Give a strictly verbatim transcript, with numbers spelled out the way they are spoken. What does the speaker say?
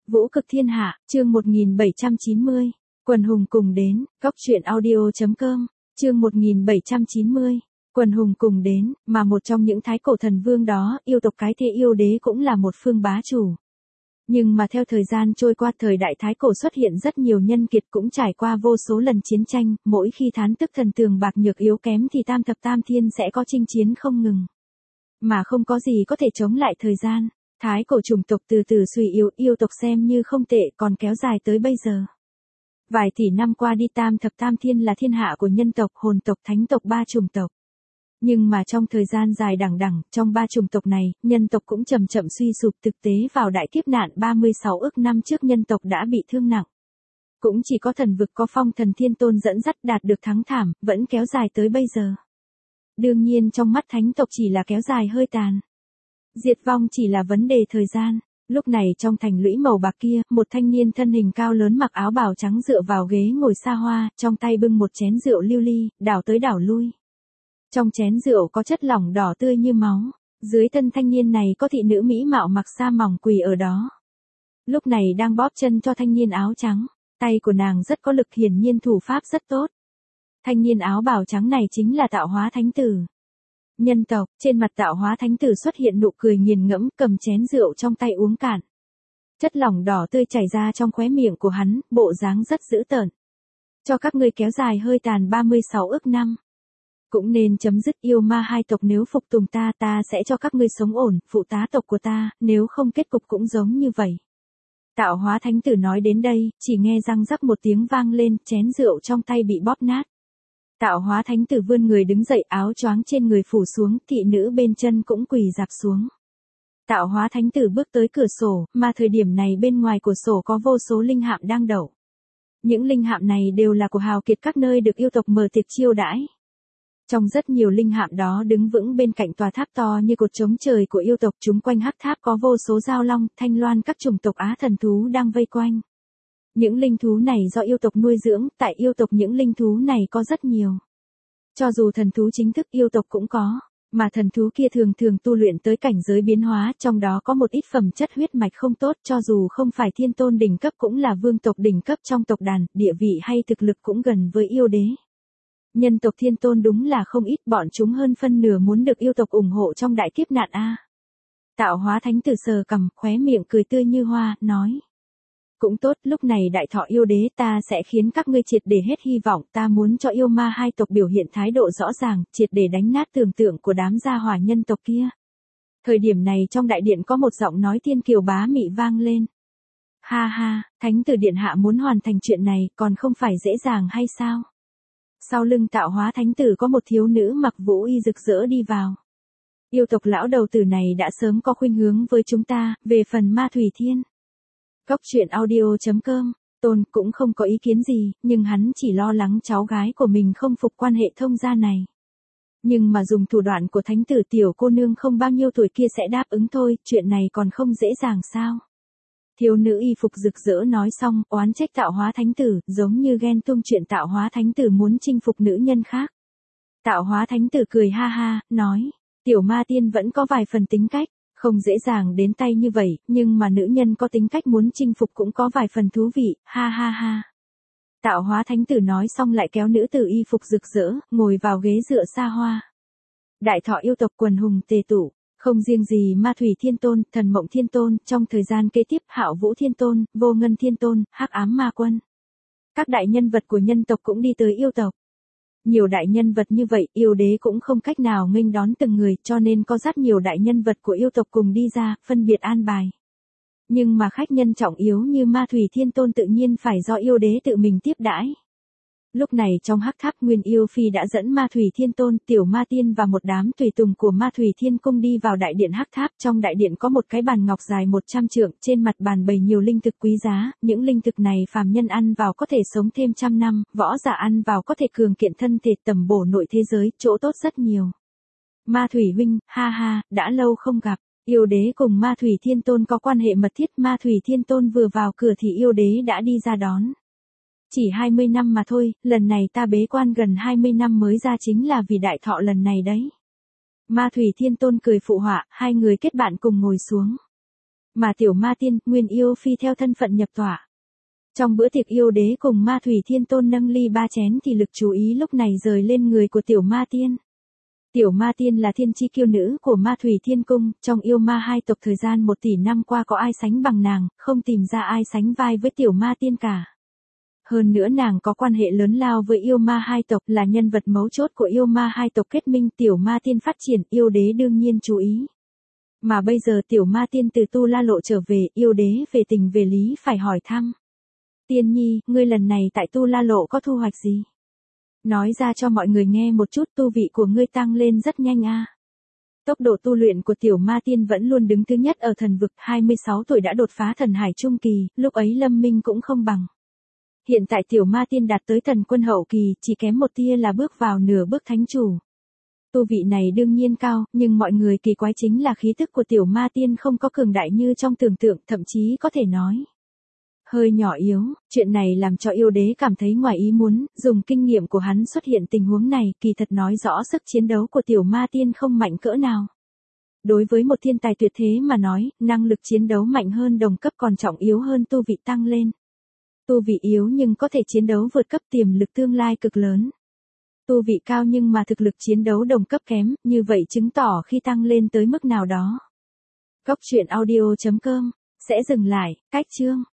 Vũ cực thiên hạ, chương một nghìn bảy trăm chín mươi. Quần hùng cùng đến, góc truyện audio chấm com, chương một nghìn bảy trăm chín mươi. Quần hùng cùng đến, mà một trong những thái cổ thần vương đó, yêu tộc cái thế yêu đế cũng là một phương bá chủ. Nhưng mà theo thời gian trôi qua, thời đại thái cổ xuất hiện rất nhiều nhân kiệt, cũng trải qua vô số lần chiến tranh, mỗi khi thán tức thần tường bạc nhược yếu kém thì tam thập tam thiên sẽ có chinh chiến không ngừng. Mà không có gì có thể chống lại thời gian. Thái cổ chủng tộc từ từ suy yếu, yêu tộc xem như không tệ, còn kéo dài tới bây giờ. Vài tỷ năm qua đi, tam thập tam thiên là thiên hạ của nhân tộc, hồn tộc, thánh tộc, ba chủng tộc. Nhưng mà trong thời gian dài đằng đẵng, trong ba chủng tộc này, nhân tộc cũng chậm chậm suy sụp, thực tế vào đại kiếp nạn ba mươi sáu ức năm trước nhân tộc đã bị thương nặng. Cũng chỉ có thần vực có Phong Thần Thiên Tôn dẫn dắt đạt được thắng thảm, vẫn kéo dài tới bây giờ. Đương nhiên trong mắt thánh tộc chỉ là kéo dài hơi tàn. Diệt vong chỉ là vấn đề thời gian. Lúc này trong thành lũy màu bạc kia, một thanh niên thân hình cao lớn mặc áo bào trắng dựa vào ghế ngồi xa hoa, trong tay bưng một chén rượu lưu ly, đảo tới đảo lui. Trong chén rượu có chất lỏng đỏ tươi như máu. Dưới thân thanh niên này có thị nữ mỹ mạo mặc sa mỏng quỳ ở đó. Lúc này đang bóp chân cho thanh niên áo trắng. Tay của nàng rất có lực, hiển nhiên thủ pháp rất tốt. Thanh niên áo bào trắng này chính là Tạo Hóa Thánh Tử. Nhân tộc, trên mặt Tạo Hóa Thánh Tử xuất hiện nụ cười nghiền ngẫm, cầm chén rượu trong tay uống cạn. Chất lỏng đỏ tươi chảy ra trong khóe miệng của hắn, bộ dáng rất dữ tợn. Cho các ngươi kéo dài hơi tàn ba mươi sáu ức năm. Cũng nên chấm dứt yêu ma hai tộc, nếu phục tùng ta, ta sẽ cho các ngươi sống ổn, phụ tá tộc của ta, nếu không kết cục cũng giống như vậy. Tạo Hóa Thánh Tử nói đến đây, chỉ nghe răng rắc một tiếng vang lên, chén rượu trong tay bị bóp nát. Tạo Hóa Thánh Tử vươn người đứng dậy, áo choáng trên người phủ xuống, thị nữ bên chân cũng quỳ rạp xuống. Tạo Hóa Thánh Tử bước tới cửa sổ, mà thời điểm này bên ngoài cửa sổ có vô số linh hạm đang đậu. Những linh hạm này đều là của hào kiệt các nơi được yêu tộc mở tiệc chiêu đãi. Trong rất nhiều linh hạm đó đứng vững bên cạnh tòa tháp to như cột chống trời của yêu tộc, chúng quanh hắc tháp có vô số giao long, thanh loan, các chủng tộc á thần thú đang vây quanh. Những linh thú này do yêu tộc nuôi dưỡng, tại yêu tộc những linh thú này có rất nhiều. Cho dù thần thú chính thức yêu tộc cũng có, mà thần thú kia thường thường tu luyện tới cảnh giới biến hóa, trong đó có một ít phẩm chất huyết mạch không tốt, cho dù không phải thiên tôn đỉnh cấp cũng là vương tộc đỉnh cấp trong tộc đàn, địa vị hay thực lực cũng gần với yêu đế. Nhân tộc thiên tôn đúng là không ít, bọn chúng hơn phân nửa muốn được yêu tộc ủng hộ trong đại kiếp nạn a. Tạo Hóa Thánh Tử sờ cằm, khóe miệng cười tươi như hoa, nói. Cũng tốt, lúc này đại thọ yêu đế, ta sẽ khiến các ngươi triệt để hết hy vọng, ta muốn cho yêu ma hai tộc biểu hiện thái độ rõ ràng, triệt để đánh nát tưởng tượng của đám gia hỏa nhân tộc kia. Thời điểm này trong đại điện có một giọng nói thiên kiều bá mị vang lên. Ha ha, Thánh Tử điện hạ muốn hoàn thành chuyện này, còn không phải dễ dàng hay sao? Sau lưng Tạo Hóa Thánh Tử có một thiếu nữ mặc vũ y rực rỡ đi vào. Yêu tộc lão đầu tử này đã sớm có khuynh hướng với chúng ta, về phần Ma Thủy Thiên. Góc truyện audio chấm com, Tôn cũng không có ý kiến gì, nhưng hắn chỉ lo lắng cháu gái của mình không phục quan hệ thông gia này. Nhưng mà dùng thủ đoạn của Thánh Tử, tiểu cô nương không bao nhiêu tuổi kia sẽ đáp ứng thôi, chuyện này còn không dễ dàng sao? Thiếu nữ y phục rực rỡ nói xong, oán trách Tạo Hóa Thánh Tử, giống như ghen tuông chuyện Tạo Hóa Thánh Tử muốn chinh phục nữ nhân khác. Tạo Hóa Thánh Tử cười ha ha, nói, tiểu ma tiên vẫn có vài phần tính cách, không dễ dàng đến tay như vậy, nhưng mà nữ nhân có tính cách muốn chinh phục cũng có vài phần thú vị, ha ha ha. Tạo Hóa Thánh Tử nói xong lại kéo nữ tử y phục rực rỡ, ngồi vào ghế dựa xa hoa. Đại thọ yêu tộc quần hùng tề tụ. Không riêng gì Ma Thủy Thiên Tôn, Thần Mộng Thiên Tôn, trong thời gian kế tiếp Hạo Vũ Thiên Tôn, Vô Ngân Thiên Tôn, Hắc Ám Ma Quân. Các đại nhân vật của nhân tộc cũng đi tới yêu tộc. Nhiều đại nhân vật như vậy, yêu đế cũng không cách nào nghênh đón từng người, cho nên có rất nhiều đại nhân vật của yêu tộc cùng đi ra, phân biệt an bài. Nhưng mà khách nhân trọng yếu như Ma Thủy Thiên Tôn tự nhiên phải do yêu đế tự mình tiếp đãi. Lúc này trong hắc tháp, Nguyên Yêu Phi đã dẫn Ma Thủy Thiên Tôn, Tiểu Ma Tiên và một đám tùy tùng của Ma Thủy Thiên Cung đi vào đại điện hắc tháp. Trong đại điện có một cái bàn ngọc dài một trăm trượng, trên mặt bàn bày nhiều linh thực quý giá, những linh thực này phàm nhân ăn vào có thể sống thêm trăm năm, võ giả ăn vào có thể cường kiện thân thể, tầm bổ nội thế giới, chỗ tốt rất nhiều. Ma Thủy huynh, ha ha, đã lâu không gặp. Yêu đế cùng Ma Thủy Thiên Tôn có quan hệ mật thiết, Ma Thủy Thiên Tôn vừa vào cửa thì yêu đế đã đi ra đón. Chỉ hai mươi năm mà thôi, lần này ta bế quan gần hai mươi năm mới ra chính là vì đại thọ lần này đấy. Ma Thủy Thiên Tôn cười phụ họa, hai người kết bạn cùng ngồi xuống. Mà tiểu ma tiên, nguyên yêu phi theo thân phận nhập tọa. Trong bữa tiệc yêu đế cùng ma thủy thiên tôn nâng ly ba chén thì lực chú ý lúc này rời lên người của tiểu ma tiên. Tiểu ma tiên là thiên chi kiêu nữ của ma thủy thiên cung, trong yêu ma hai tộc thời gian một tỷ năm qua có ai sánh bằng nàng, không tìm ra ai sánh vai với tiểu ma tiên cả. Hơn nữa nàng có quan hệ lớn lao với yêu ma hai tộc, là nhân vật mấu chốt của yêu ma hai tộc kết minh, tiểu ma tiên phát triển, yêu đế đương nhiên chú ý. Mà bây giờ tiểu ma tiên từ Tu La Lộ trở về, yêu đế về tình về lý phải hỏi thăm. Tiên nhi, ngươi lần này tại Tu La Lộ có thu hoạch gì? Nói ra cho mọi người nghe một chút, tu vị của ngươi tăng lên rất nhanh a. À. Tốc độ tu luyện của tiểu ma tiên vẫn luôn đứng thứ nhất ở thần vực, hai mươi sáu tuổi đã đột phá thần hải trung kỳ, lúc ấy Lâm Minh cũng không bằng. Hiện tại tiểu ma tiên đạt tới thần quân hậu kỳ, chỉ kém một tia là bước vào nửa bước thánh chủ. Tu vị này đương nhiên cao, nhưng mọi người kỳ quái chính là khí tức của tiểu ma tiên không có cường đại như trong tưởng tượng, thậm chí có thể nói hơi nhỏ yếu. Chuyện này làm cho yêu đế cảm thấy ngoài ý muốn, dùng kinh nghiệm của hắn xuất hiện tình huống này, kỳ thật nói rõ sức chiến đấu của tiểu ma tiên không mạnh cỡ nào. Đối với một thiên tài tuyệt thế mà nói, năng lực chiến đấu mạnh hơn đồng cấp còn trọng yếu hơn tu vị tăng lên. Tu vị yếu nhưng có thể chiến đấu vượt cấp, tiềm lực tương lai cực lớn. Tu vị cao nhưng mà thực lực chiến đấu đồng cấp kém, như vậy chứng tỏ khi tăng lên tới mức nào đó. Góc truyện audio chấm com sẽ dừng lại, cách chương.